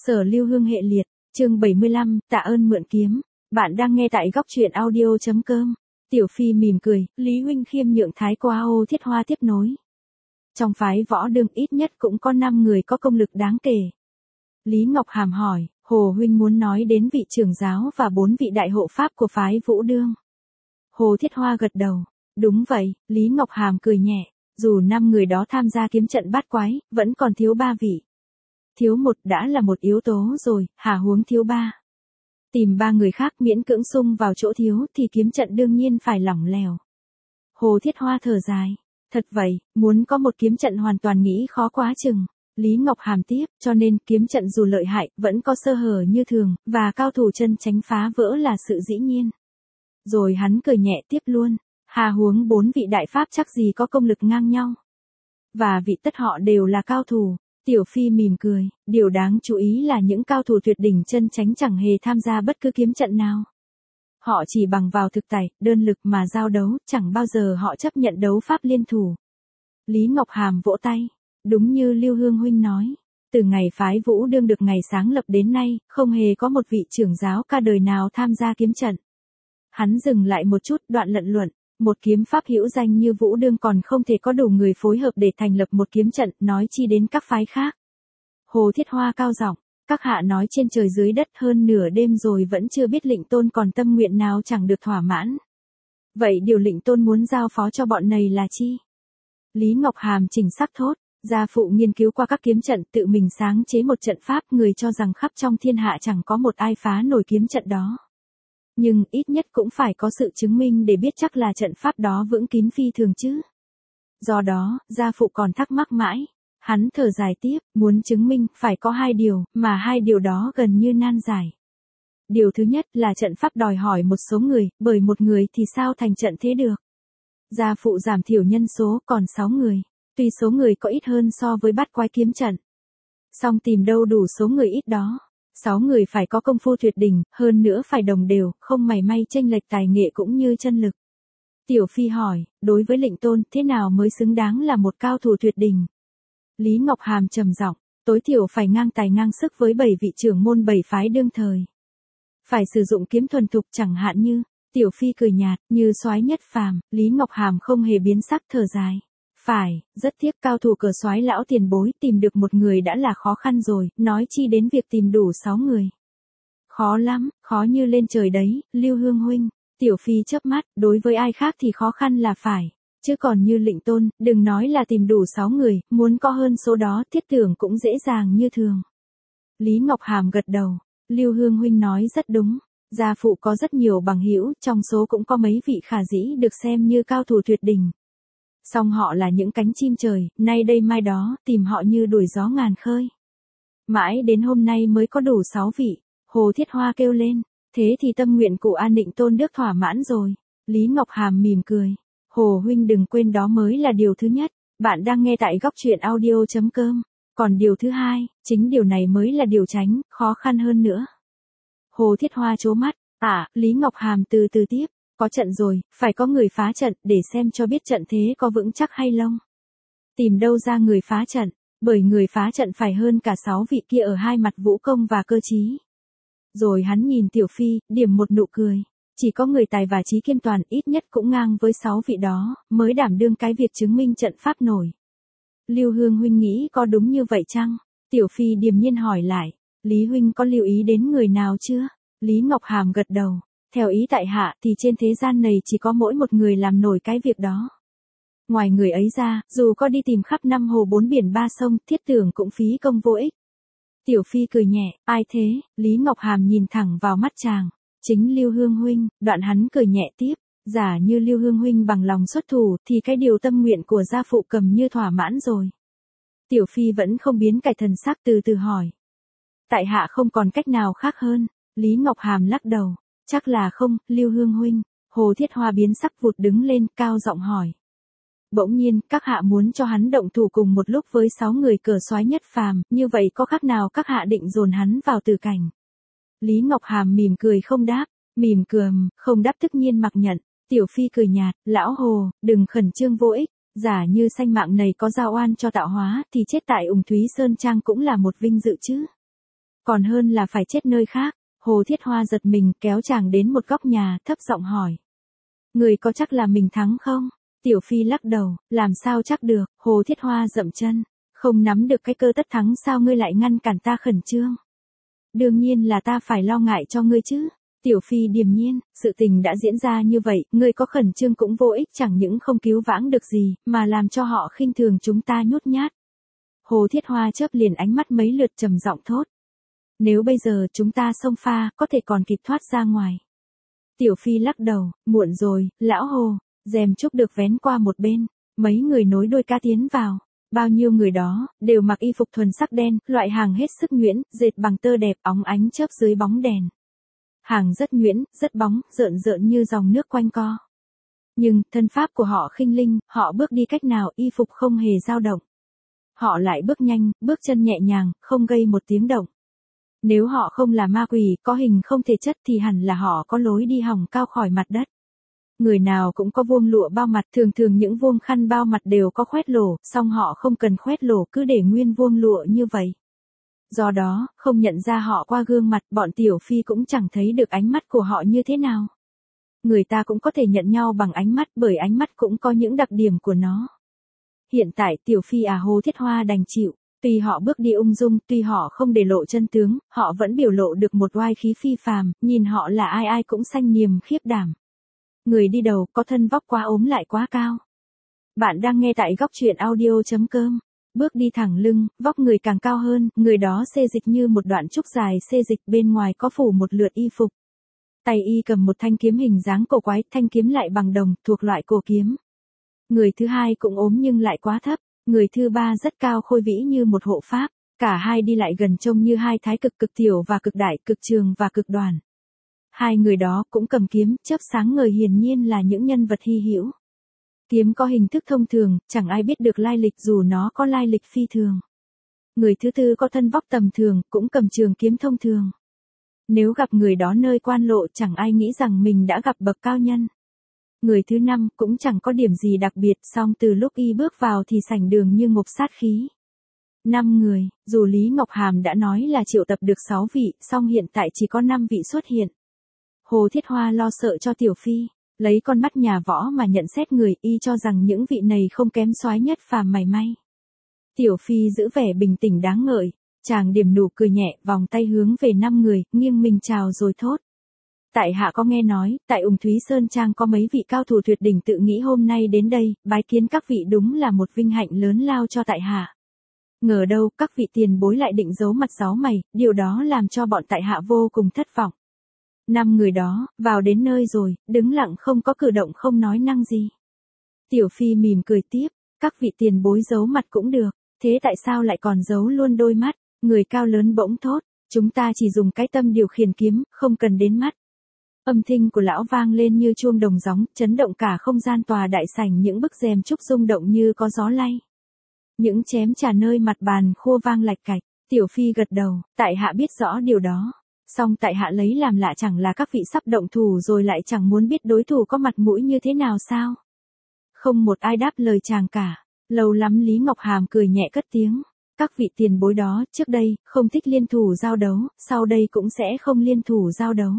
Sở Lưu Hương hệ liệt, chương 75, tạ ơn mượn kiếm. Bạn đang nghe tại góc truyện audio.com. Tiểu Phi mỉm cười, Lý huynh khiêm nhượng thái qua Hồ Thiết Hoa tiếp nối. Trong phái võ đương ít nhất cũng có 5 người có công lực đáng kể. Lý Ngọc Hàm hỏi, Hồ huynh muốn nói đến vị trưởng giáo và 4 vị đại hộ pháp của phái Vũ Đương. Hồ Thiết Hoa gật đầu, đúng vậy, Lý Ngọc Hàm cười nhẹ, dù 5 người đó tham gia kiếm trận bát quái, vẫn còn thiếu 3 vị. Thiếu một đã là một yếu tố rồi, hà huống thiếu 3. Tìm 3 người khác miễn cưỡng xung vào chỗ thiếu thì kiếm trận đương nhiên phải lỏng lẻo. Hồ Thiết Hoa thở dài, thật vậy, muốn có một kiếm trận hoàn toàn nghĩ khó quá chừng. Lý Ngọc Hàm tiếp, cho nên kiếm trận dù lợi hại, vẫn có sơ hở như thường, và cao thủ chân tránh phá vỡ là sự dĩ nhiên. Rồi hắn cười nhẹ tiếp luôn, hà huống 4 vị đại pháp chắc gì có công lực ngang nhau. Và vị tất họ đều là cao thủ. Tiểu Phi mỉm cười, điều đáng chú ý là những cao thủ tuyệt đỉnh chân chánh chẳng hề tham gia bất cứ kiếm trận nào. Họ chỉ bằng vào thực tài, đơn lực mà giao đấu, chẳng bao giờ họ chấp nhận đấu pháp liên thủ. Lý Ngọc Hàm vỗ tay, đúng như Lưu Hương huynh nói, từ ngày phái Vũ Đương được ngày sáng lập đến nay, không hề có một vị trưởng giáo cả đời nào tham gia kiếm trận. Hắn dừng lại một chút, đoạn lận luận. Một kiếm pháp hữu danh như Vũ Đương còn không thể có đủ người phối hợp để thành lập một kiếm trận, nói chi đến các phái khác. Hồ Thiết Hoa cao giọng, các hạ nói trên trời dưới đất hơn nửa đêm rồi vẫn chưa biết Lệnh Tôn còn tâm nguyện nào chẳng được thỏa mãn. Vậy điều Lệnh Tôn muốn giao phó cho bọn này là chi? Lý Ngọc Hàm chỉnh sắc thốt, gia phụ nghiên cứu qua các kiếm trận, tự mình sáng chế một trận pháp, người cho rằng khắp trong thiên hạ chẳng có một ai phá nổi kiếm trận đó. Nhưng ít nhất cũng phải có sự chứng minh để biết chắc là trận pháp đó vững kín phi thường chứ. Do đó, gia phụ còn thắc mắc mãi. Hắn thở dài tiếp, muốn chứng minh phải có 2 điều, mà 2 điều đó gần như nan giải. Điều thứ nhất là trận pháp đòi hỏi một số người, bởi một người thì sao thành trận thế được. Gia phụ giảm thiểu nhân số còn 6 người, tuy số người có ít hơn so với bát quái kiếm trận. Song tìm đâu đủ số người ít đó. 6 người phải có công phu tuyệt đỉnh, hơn nữa phải đồng đều, không mảy may chênh lệch tài nghệ cũng như chân lực. Tiểu Phi hỏi, đối với Lệnh Tôn, thế nào mới xứng đáng là một cao thủ tuyệt đỉnh? Lý Ngọc Hàm trầm giọng, tối thiểu phải ngang tài ngang sức với 7 vị trưởng môn 7 phái đương thời. Phải sử dụng kiếm thuần thục chẳng hạn như, Tiểu Phi cười nhạt, như soái nhất phàm. Lý Ngọc Hàm không hề biến sắc, thở dài. Phải, rất tiếc cao thủ cờ soái lão tiền bối tìm được một người đã là khó khăn rồi, nói chi đến việc tìm đủ 6 người. Khó lắm, khó như lên trời đấy, Lưu Hương huynh. Tiểu Phi chớp mắt, đối với ai khác thì khó khăn là phải. Chứ còn như Lệnh Tôn, đừng nói là tìm đủ 6 người, muốn có hơn số đó thiết tưởng cũng dễ dàng như thường. Lý Ngọc Hàm gật đầu, Lưu Hương huynh nói rất đúng. Gia phụ có rất nhiều bằng hữu, trong số cũng có mấy vị khả dĩ được xem như cao thủ tuyệt đỉnh. Song họ là những cánh chim trời, nay đây mai đó, tìm họ như đuổi gió ngàn khơi. Mãi đến hôm nay mới có đủ 6 vị, Hồ Thiết Hoa kêu lên, thế thì tâm nguyện của An Định Tôn được thỏa mãn rồi. Lý Ngọc Hàm mỉm cười, Hồ huynh đừng quên đó mới là điều thứ nhất, bạn đang nghe tại góc truyện audio.com, còn điều thứ hai, chính điều này mới là điều tránh, khó khăn hơn nữa. Hồ Thiết Hoa trố mắt, Lý Ngọc Hàm từ từ tiếp. Có trận rồi, phải có người phá trận, để xem cho biết trận thế có vững chắc hay không. Tìm đâu ra người phá trận, bởi người phá trận phải hơn cả 6 vị kia ở hai mặt vũ công và cơ trí. Rồi hắn nhìn Tiểu Phi, điểm một nụ cười. Chỉ có người tài và trí kiên toàn ít nhất cũng ngang với 6 vị đó, mới đảm đương cái việc chứng minh trận pháp nổi. Lưu Hương huynh nghĩ có đúng như vậy chăng? Tiểu Phi điềm nhiên hỏi lại, Lý huynh có lưu ý đến người nào chưa? Lý Ngọc Hàm gật đầu. Theo ý tại hạ thì trên thế gian này chỉ có mỗi một người làm nổi cái việc đó. Ngoài người ấy ra, dù có đi tìm khắp 5 hồ 4 biển 3 sông, thiết tưởng cũng phí công vô ích. Tiểu Phi cười nhẹ, ai thế? Lý Ngọc Hàm nhìn thẳng vào mắt chàng. Chính Lưu Hương huynh, đoạn hắn cười nhẹ tiếp. Giả như Lưu Hương huynh bằng lòng xuất thủ thì cái điều tâm nguyện của gia phụ cầm như thỏa mãn rồi. Tiểu Phi vẫn không biến cải thần sắc, từ từ hỏi. Tại hạ không còn cách nào khác hơn. Lý Ngọc Hàm lắc đầu. Chắc là không, Lưu Hương huynh. Hồ Thiết Hoa biến sắc vụt đứng lên, cao giọng hỏi. Bỗng nhiên, các hạ muốn cho hắn động thủ cùng một lúc với 6 người cờ soái nhất phàm, như vậy có khác nào các hạ định dồn hắn vào tử cảnh? Lý Ngọc Hàm mỉm cười không đáp, không đáp tất nhiên mặc nhận. Tiểu Phi cười nhạt, lão Hồ, đừng khẩn trương vô ích, giả như sanh mạng này có giao oan cho tạo hóa, thì chết tại Ùng Thúy Sơn Trang cũng là một vinh dự chứ. Còn hơn là phải chết nơi khác. Hồ Thiết Hoa giật mình kéo chàng đến một góc nhà, thấp giọng hỏi. Người có chắc là mình thắng không? Tiểu Phi lắc đầu, làm sao chắc được, Hồ Thiết Hoa dậm chân. Không nắm được cái cơ tất thắng sao ngươi lại ngăn cản ta khẩn trương? Đương nhiên là ta phải lo ngại cho ngươi chứ. Tiểu Phi điềm nhiên, sự tình đã diễn ra như vậy, ngươi có khẩn trương cũng vô ích, chẳng những không cứu vãng được gì, mà làm cho họ khinh thường chúng ta nhút nhát. Hồ Thiết Hoa chớp liền ánh mắt mấy lượt trầm giọng thốt. Nếu bây giờ chúng ta xông pha, có thể còn kịp thoát ra ngoài. Tiểu Phi lắc đầu, muộn rồi, lão Hồ, rèm trúc được vén qua một bên, mấy người nối đuôi ca tiến vào. Bao nhiêu người đó, đều mặc y phục thuần sắc đen, loại hàng hết sức nhuyễn, dệt bằng tơ đẹp óng ánh chớp dưới bóng đèn. Hàng rất nhuyễn, rất bóng, rợn rợn như dòng nước quanh co. Nhưng, thân pháp của họ khinh linh, họ bước đi cách nào y phục không hề dao động. Họ lại bước nhanh, bước chân nhẹ nhàng, không gây một tiếng động. Nếu họ không là ma quỷ, có hình không thể chất thì hẳn là họ có lối đi hỏng cao khỏi mặt đất. Người nào cũng có vuông lụa bao mặt, thường thường những vuông khăn bao mặt đều có khoét lỗ, song họ không cần khoét lỗ, cứ để nguyên vuông lụa như vậy. Do đó, không nhận ra họ qua gương mặt, bọn Tiểu Phi cũng chẳng thấy được ánh mắt của họ như thế nào. Người ta cũng có thể nhận nhau bằng ánh mắt, bởi ánh mắt cũng có những đặc điểm của nó. Hiện tại Tiểu Phi Hồ Thiết Hoa đành chịu. Tuy họ bước đi ung dung, tuy họ không để lộ chân tướng, họ vẫn biểu lộ được một oai khí phi phàm, nhìn họ là ai ai cũng sanh niềm khiếp đảm. Người đi đầu có thân vóc quá ốm lại quá cao. Bạn đang nghe tại góc truyện audio.com. Bước đi thẳng lưng, vóc người càng cao hơn, người đó xê dịch như một đoạn trúc dài xê dịch, bên ngoài có phủ một lượt y phục. Tay y cầm một thanh kiếm hình dáng cổ quái, thanh kiếm lại bằng đồng, thuộc loại cổ kiếm. Người thứ hai cũng ốm nhưng lại quá thấp. Người thứ ba rất cao khôi vĩ như một hộ pháp, cả hai đi lại gần trông như hai thái cực, cực tiểu và cực đại, cực trường và cực đoàn. Hai người đó cũng cầm kiếm, chớp sáng ngời, hiển nhiên là những nhân vật hy hữu. Kiếm có hình thức thông thường, chẳng ai biết được lai lịch dù nó có lai lịch phi thường. Người thứ tư có thân vóc tầm thường, cũng cầm trường kiếm thông thường. Nếu gặp người đó nơi quan lộ chẳng ai nghĩ rằng mình đã gặp bậc cao nhân. Người thứ năm cũng chẳng có điểm gì đặc biệt, song từ lúc y bước vào thì sảnh đường như ngộp sát khí. 5 người, dù Lý Ngọc Hàm đã nói là triệu tập được 6 vị, song hiện tại chỉ có 5 vị xuất hiện. Hồ Thiết Hoa lo sợ cho Tiểu Phi, lấy con mắt nhà võ mà nhận xét người, y cho rằng những vị này không kém soái nhất phàm mảy may. Tiểu Phi giữ vẻ bình tĩnh đáng ngợi, chàng điểm nụ cười nhẹ, vòng tay hướng về 5 người, nghiêng mình chào rồi thốt. Tại hạ có nghe nói, tại Ung Thúy Sơn Trang có mấy vị cao thủ tuyệt đỉnh, tự nghĩ hôm nay đến đây, bái kiến các vị đúng là một vinh hạnh lớn lao cho tại hạ. Ngờ đâu, các vị tiền bối lại định giấu mặt giấu mày, điều đó làm cho bọn tại hạ vô cùng thất vọng. 5 người đó, vào đến nơi rồi, đứng lặng không có cử động, không nói năng gì. Tiểu Phi mỉm cười tiếp, các vị tiền bối giấu mặt cũng được, thế tại sao lại còn giấu luôn đôi mắt? Người cao lớn bỗng thốt, chúng ta chỉ dùng cái tâm điều khiển kiếm, không cần đến mắt. Âm thanh của lão vang lên như chuông đồng gióng, chấn động cả không gian tòa đại sảnh, những bức rèm trúc rung động như có gió lay. Những chém trà nơi mặt bàn khô vang lạch cạch. Tiểu Phi gật đầu, tại hạ biết rõ điều đó. Song tại hạ lấy làm lạ, chẳng là các vị sắp động thủ rồi lại chẳng muốn biết đối thủ có mặt mũi như thế nào sao? Không một ai đáp lời chàng cả. Lâu lắm Lý Ngọc Hàm cười nhẹ cất tiếng. Các vị tiền bối đó, trước đây, không thích liên thủ giao đấu, sau đây cũng sẽ không liên thủ giao đấu.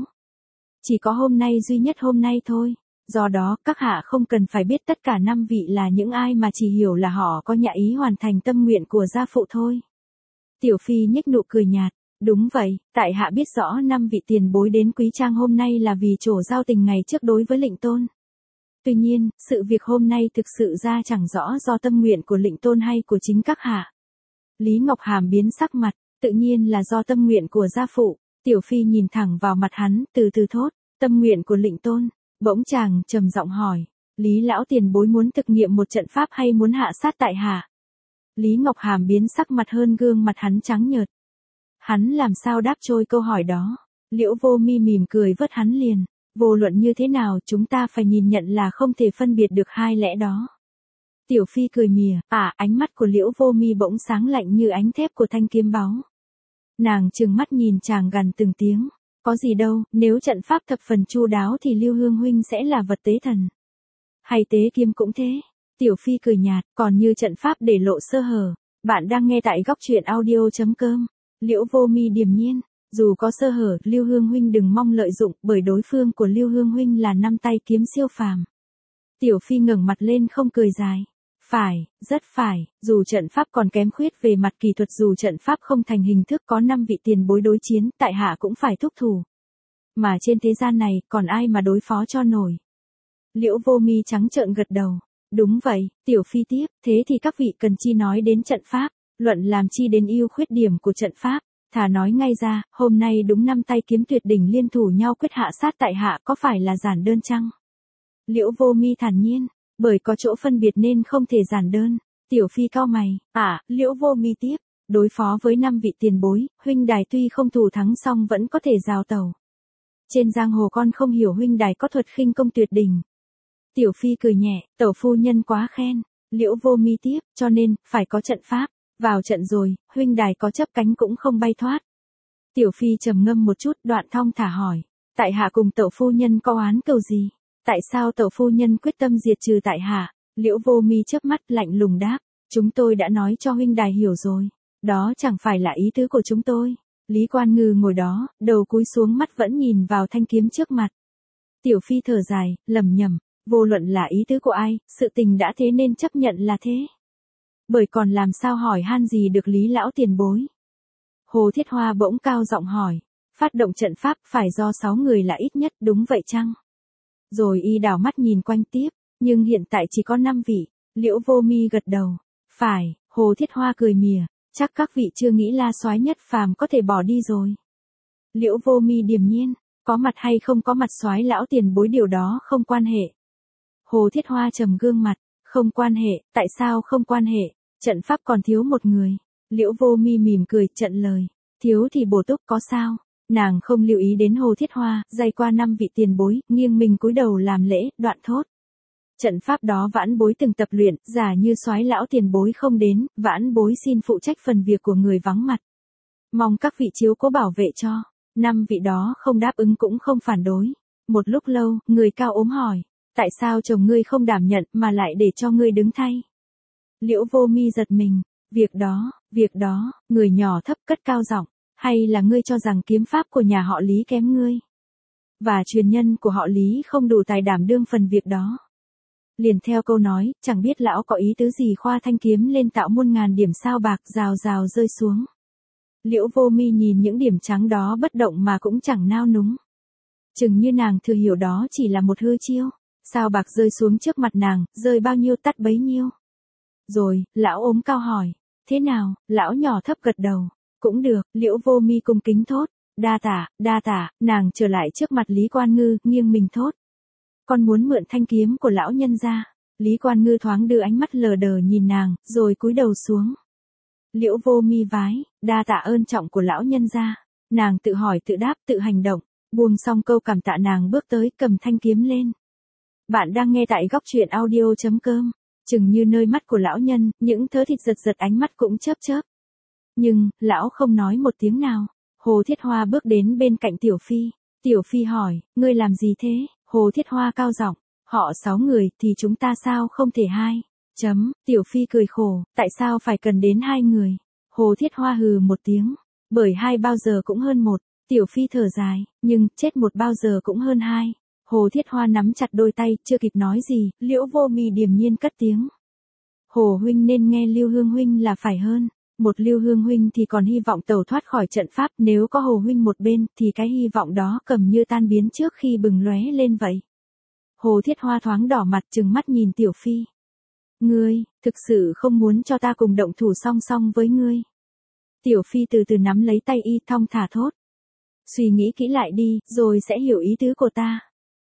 Chỉ có hôm nay, duy nhất hôm nay thôi. Do đó, các hạ không cần phải biết tất cả 5 vị là những ai, mà chỉ hiểu là họ có nhã ý hoàn thành tâm nguyện của gia phụ thôi. Tiểu Phi nhếch nụ cười nhạt. Đúng vậy, tại hạ biết rõ 5 vị tiền bối đến Quý Trang hôm nay là vì trổ giao tình ngày trước đối với Lệnh Tôn. Tuy nhiên, sự việc hôm nay thực sự ra chẳng rõ do tâm nguyện của Lệnh Tôn hay của chính các hạ. Lý Ngọc Hàm biến sắc mặt, tự nhiên là do tâm nguyện của gia phụ. Tiểu Phi nhìn thẳng vào mặt hắn, từ từ thốt, tâm nguyện của Lệnh Tôn. Bỗng chàng trầm giọng hỏi, Lý lão tiền bối muốn thực nghiệm một trận pháp hay muốn hạ sát tại hạ? Lý Ngọc Hàm biến sắc mặt hơn, gương mặt hắn trắng nhợt. Hắn làm sao đáp trôi câu hỏi đó? Liễu Vô Mi mỉm cười vớt hắn liền, vô luận như thế nào chúng ta phải nhìn nhận là không thể phân biệt được hai lẽ đó. Tiểu Phi cười mỉa, ánh mắt của Liễu Vô Mi bỗng sáng lạnh như ánh thép của thanh kiếm báu. Nàng trừng mắt nhìn chàng gằn từng tiếng, có gì đâu, nếu trận pháp thập phần chu đáo thì Lưu Hương huynh sẽ là vật tế thần. Hay tế kiếm cũng thế. Tiểu Phi cười nhạt, còn như trận pháp để lộ sơ hở. Bạn đang nghe tại góc truyện audio.com. Liễu Vô Mi điềm nhiên, dù có sơ hở, Lưu Hương huynh đừng mong lợi dụng, bởi đối phương của Lưu Hương huynh là 5 tay kiếm siêu phàm. Tiểu Phi ngẩng mặt lên không cười dài. Phải, rất phải, dù trận pháp còn kém khuyết về mặt kỳ thuật, dù trận pháp không thành hình thức, có 5 vị tiền bối đối chiến, tại hạ cũng phải thúc thủ. Mà trên thế gian này, còn ai mà đối phó cho nổi. Liễu Vô Mi trắng trợn gật đầu. Đúng vậy, Tiểu Phi tiếp, thế thì các vị cần chi nói đến trận pháp, luận làm chi đến ưu khuyết điểm của trận pháp, thà nói ngay ra, hôm nay đúng 5 tay kiếm tuyệt đỉnh liên thủ nhau quyết hạ sát tại hạ, có phải là giản đơn chăng? Liễu Vô Mi thản nhiên, bởi có chỗ phân biệt nên không thể giản đơn. Tiểu Phi cau mày, Liễu Vô Mi tiếp, đối phó với 5 vị tiền bối, huynh đài tuy không thủ thắng song vẫn có thể rào tẩu. Trên giang hồ con không hiểu huynh đài có thuật khinh công tuyệt đỉnh. Tiểu Phi cười nhẹ, tẩu phu nhân quá khen. Liễu Vô Mi tiếp, cho nên, phải có trận pháp. Vào trận rồi, huynh đài có chấp cánh cũng không bay thoát. Tiểu Phi trầm ngâm một chút, đoạn thong thả hỏi. Tại hạ cùng tẩu phu nhân có oán cầu gì? Tại sao tẩu phu nhân quyết tâm diệt trừ tại hạ? Liễu Vô Mi chớp mắt lạnh lùng đáp. Chúng tôi đã nói cho huynh đài hiểu rồi. Đó chẳng phải là ý tứ của chúng tôi. Lý Quan Ngư ngồi đó, đầu cúi xuống, mắt vẫn nhìn vào thanh kiếm trước mặt. Tiểu Phi thở dài, lẩm nhẩm. Vô luận là ý tứ của ai, sự tình đã thế nên chấp nhận là thế. Bởi còn làm sao hỏi han gì được Lý lão tiền bối. Hồ Thiết Hoa bỗng cao giọng hỏi. Phát động trận pháp phải do 6 người là ít nhất, đúng vậy chăng? Rồi y đảo mắt nhìn quanh tiếp, nhưng hiện tại chỉ có 5 vị. Liễu Vô Mi gật đầu. Phải, Hồ Thiết Hoa cười mỉa. Chắc các vị chưa nghĩ La Soái Nhất Phàm có thể bỏ đi rồi. Liễu Vô Mi điềm nhiên. Có mặt hay không có mặt soái lão tiền bối điều đó không quan hệ. Hồ Thiết Hoa trầm gương mặt. Không quan hệ, tại sao không quan hệ? Trận pháp còn thiếu một người. Liễu Vô Mi mỉm cười, trận lời. Thiếu thì bổ túc có sao? Nàng không lưu ý đến Hồ Thiết Hoa, dày qua 5 vị tiền bối, nghiêng mình cúi đầu làm lễ, đoạn thốt. Trận pháp đó vãn bối từng tập luyện, giả như soái lão tiền bối không đến, vãn bối xin phụ trách phần việc của người vắng mặt. Mong các vị chiếu cố bảo vệ cho. 5 vị đó không đáp ứng cũng không phản đối. Một lúc lâu, người cao ốm hỏi. Tại sao chồng ngươi không đảm nhận mà lại để cho ngươi đứng thay? Liễu Vô Mi giật mình. Việc đó, người nhỏ thấp cất cao giọng. Hay là ngươi cho rằng kiếm pháp của nhà họ Lý kém ngươi? Và truyền nhân của họ Lý không đủ tài đảm đương phần việc đó. Liền theo câu nói, chẳng biết lão có ý tứ gì khoa thanh kiếm lên tạo muôn ngàn điểm sao bạc rào rào rơi xuống. Liễu Vô Mi nhìn những điểm trắng đó bất động mà cũng chẳng nao núng. Chừng như nàng thừa hiểu đó chỉ là một hư chiêu. Sao bạc rơi xuống trước mặt nàng, rơi bao nhiêu tắt bấy nhiêu. Rồi, lão ốm cao hỏi. Thế nào, lão nhỏ thấp gật đầu. Cũng được, Liễu Vô Mi cung kính thốt. Đa tả, nàng trở lại trước mặt Lý Quan Ngư, nghiêng mình thốt. Con muốn mượn thanh kiếm của lão nhân ra. Lý Quan Ngư thoáng đưa ánh mắt lờ đờ nhìn nàng, rồi cúi đầu xuống. Liễu Vô Mi vái, đa tạ ơn trọng của lão nhân ra. Nàng tự hỏi tự đáp tự hành động, buông xong câu cảm tạ nàng bước tới cầm thanh kiếm lên. Bạn đang nghe tại góc truyện audio.com. Chừng như nơi mắt của lão nhân, những thớ thịt giật giật ánh mắt cũng chớp chớp. Nhưng, lão không nói một tiếng nào. Hồ Thiết Hoa bước đến bên cạnh Tiểu Phi. Tiểu Phi hỏi, ngươi làm gì thế? Hồ Thiết Hoa cao giọng, họ 6 người thì chúng ta sao không thể 2? Tiểu Phi cười khổ, tại sao phải cần đến 2 người? Hồ Thiết Hoa hừ một tiếng, bởi 2 bao giờ cũng hơn 1. Tiểu Phi thở dài, nhưng chết 1 bao giờ cũng hơn 2. Hồ Thiết Hoa nắm chặt đôi tay, chưa kịp nói gì, Liễu Vô Mi điềm nhiên cất tiếng. Hồ huynh nên nghe Lưu Hương huynh là phải hơn. Một Lưu Hương huynh thì còn hy vọng tẩu thoát khỏi trận pháp, nếu có Hồ huynh một bên thì cái hy vọng đó cầm như tan biến trước khi bừng lóe lên vậy. Hồ Thiết Hoa thoáng đỏ mặt trừng mắt nhìn Tiểu Phi. Ngươi, thực sự không muốn cho ta cùng động thủ song song với ngươi. Tiểu Phi từ từ nắm lấy tay y thong thả thốt. Suy nghĩ kỹ lại đi, rồi sẽ hiểu ý tứ của ta.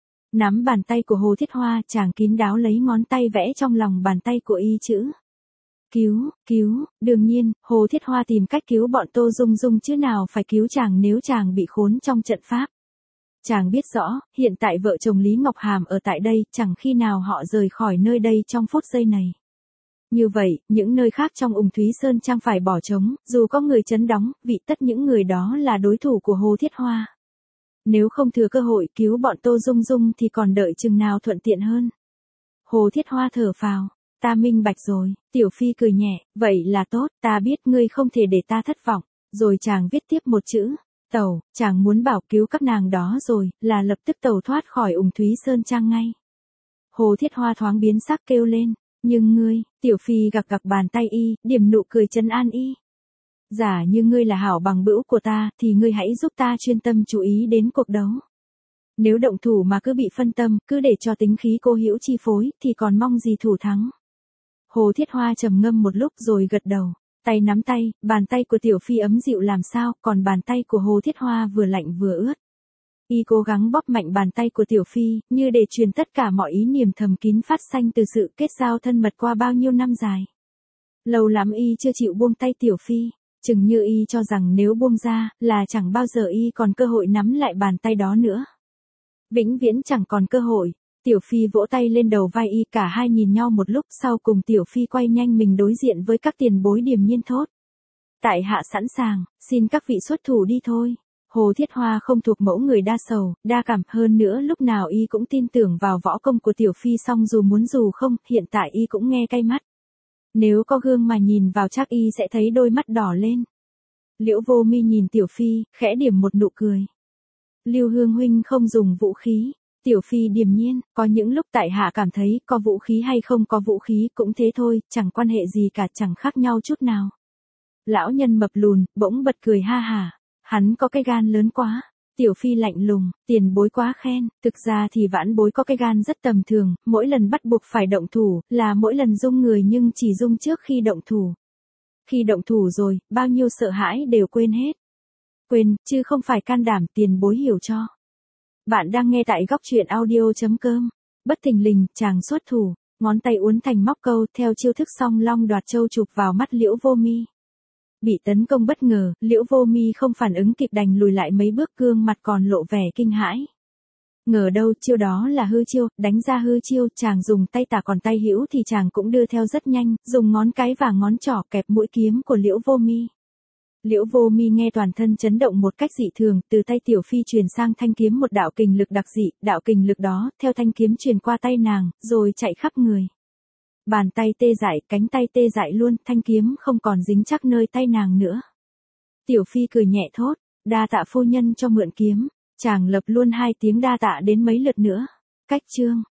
Nắm bàn tay của Hồ Thiết Hoa, chàng kín đáo lấy ngón tay vẽ trong lòng bàn tay của y chữ. Cứu, đương nhiên, Hồ Thiết Hoa tìm cách cứu bọn Tô Dung Dung chứ nào phải cứu chàng nếu chàng bị khốn trong trận pháp. Chàng biết rõ, hiện tại vợ chồng Lý Ngọc Hàm ở tại đây, chẳng khi nào họ rời khỏi nơi đây trong phút giây này. Như vậy, những nơi khác trong Ùng Thúy Sơn Trang phải bỏ trống, dù có người trấn đóng, vì tất những người đó là đối thủ của Hồ Thiết Hoa. Nếu không thừa cơ hội cứu bọn Tô Dung Dung thì còn đợi chừng nào thuận tiện hơn. Hồ Thiết Hoa thở phào. Ta minh bạch rồi, Tiểu Phi cười nhẹ, vậy là tốt, ta biết ngươi không thể để ta thất vọng. Rồi chàng viết tiếp một chữ, tẩu, chàng muốn bảo cứu các nàng đó rồi, là lập tức tẩu thoát khỏi Ủng Thúy Sơn Trang ngay. Hồ Thiết Hoa thoáng biến sắc kêu lên, nhưng ngươi, Tiểu Phi gặc gặc bàn tay y, điểm nụ cười trấn an y. Giả như ngươi là hảo bằng bữu của ta, thì ngươi hãy giúp ta chuyên tâm chú ý đến cuộc đấu. Nếu động thủ mà cứ bị phân tâm, cứ để cho tính khí cô hữu chi phối, thì còn mong gì thủ thắng. Hồ Thiết Hoa trầm ngâm một lúc rồi gật đầu, tay nắm tay, bàn tay của Tiểu Phi ấm dịu làm sao, còn bàn tay của Hồ Thiết Hoa vừa lạnh vừa ướt. Y cố gắng bóp mạnh bàn tay của Tiểu Phi, như để truyền tất cả mọi ý niềm thầm kín phát sanh từ sự kết giao thân mật qua bao nhiêu năm dài. Lâu lắm y chưa chịu buông tay Tiểu Phi, chừng như y cho rằng nếu buông ra, là chẳng bao giờ y còn cơ hội nắm lại bàn tay đó nữa. Vĩnh viễn chẳng còn cơ hội. Tiểu Phi vỗ tay lên đầu vai y, cả hai nhìn nhau một lúc, sau cùng Tiểu Phi quay nhanh mình đối diện với các tiền bối điềm nhiên thốt. Tại hạ sẵn sàng, xin các vị xuất thủ đi thôi. Hồ Thiết Hoa không thuộc mẫu người đa sầu, đa cảm, hơn nữa lúc nào y cũng tin tưởng vào võ công của Tiểu Phi, song dù muốn dù không, hiện tại y cũng nghe cay mắt. Nếu có gương mà nhìn vào chắc y sẽ thấy đôi mắt đỏ lên. Liễu Vô Mi nhìn Tiểu Phi, khẽ điểm một nụ cười. Lưu Hương huynh không dùng vũ khí. Tiểu Phi điềm nhiên, có những lúc tại hạ cảm thấy có vũ khí hay không có vũ khí cũng thế thôi, chẳng quan hệ gì cả, chẳng khác nhau chút nào. Lão nhân mập lùn, bỗng bật cười ha hả. Hắn có cái gan lớn quá. Tiểu Phi lạnh lùng, tiền bối quá khen, thực ra thì vãn bối có cái gan rất tầm thường, mỗi lần bắt buộc phải động thủ, là mỗi lần dung người nhưng chỉ dung trước khi động thủ. Khi động thủ rồi, bao nhiêu sợ hãi đều quên hết. Quên, chứ không phải can đảm, tiền bối hiểu cho. Bạn đang nghe tại góc truyện audio.com. Bất thình lình, chàng xuất thủ, ngón tay uốn thành móc câu, theo chiêu thức song long đoạt châu chụp vào mắt Liễu Vô Mi. Bị tấn công bất ngờ, Liễu Vô Mi không phản ứng kịp đành lùi lại mấy bước, gương mặt còn lộ vẻ kinh hãi. Ngờ đâu chiêu đó là hư chiêu, đánh ra hư chiêu, chàng dùng tay tả còn tay hữu thì chàng cũng đưa theo rất nhanh, dùng ngón cái và ngón trỏ kẹp mũi kiếm của Liễu Vô Mi. Liễu Vô Mi nghe toàn thân chấn động một cách dị thường, từ tay Tiểu Phi truyền sang thanh kiếm một đạo kình lực đặc dị, đạo kình lực đó theo thanh kiếm truyền qua tay nàng, rồi chạy khắp người. Bàn tay tê dại, cánh tay tê dại luôn, thanh kiếm không còn dính chắc nơi tay nàng nữa. Tiểu Phi cười nhẹ thốt, đa tạ phu nhân cho mượn kiếm, chàng lập luôn hai tiếng đa tạ đến mấy lượt nữa. Cách chương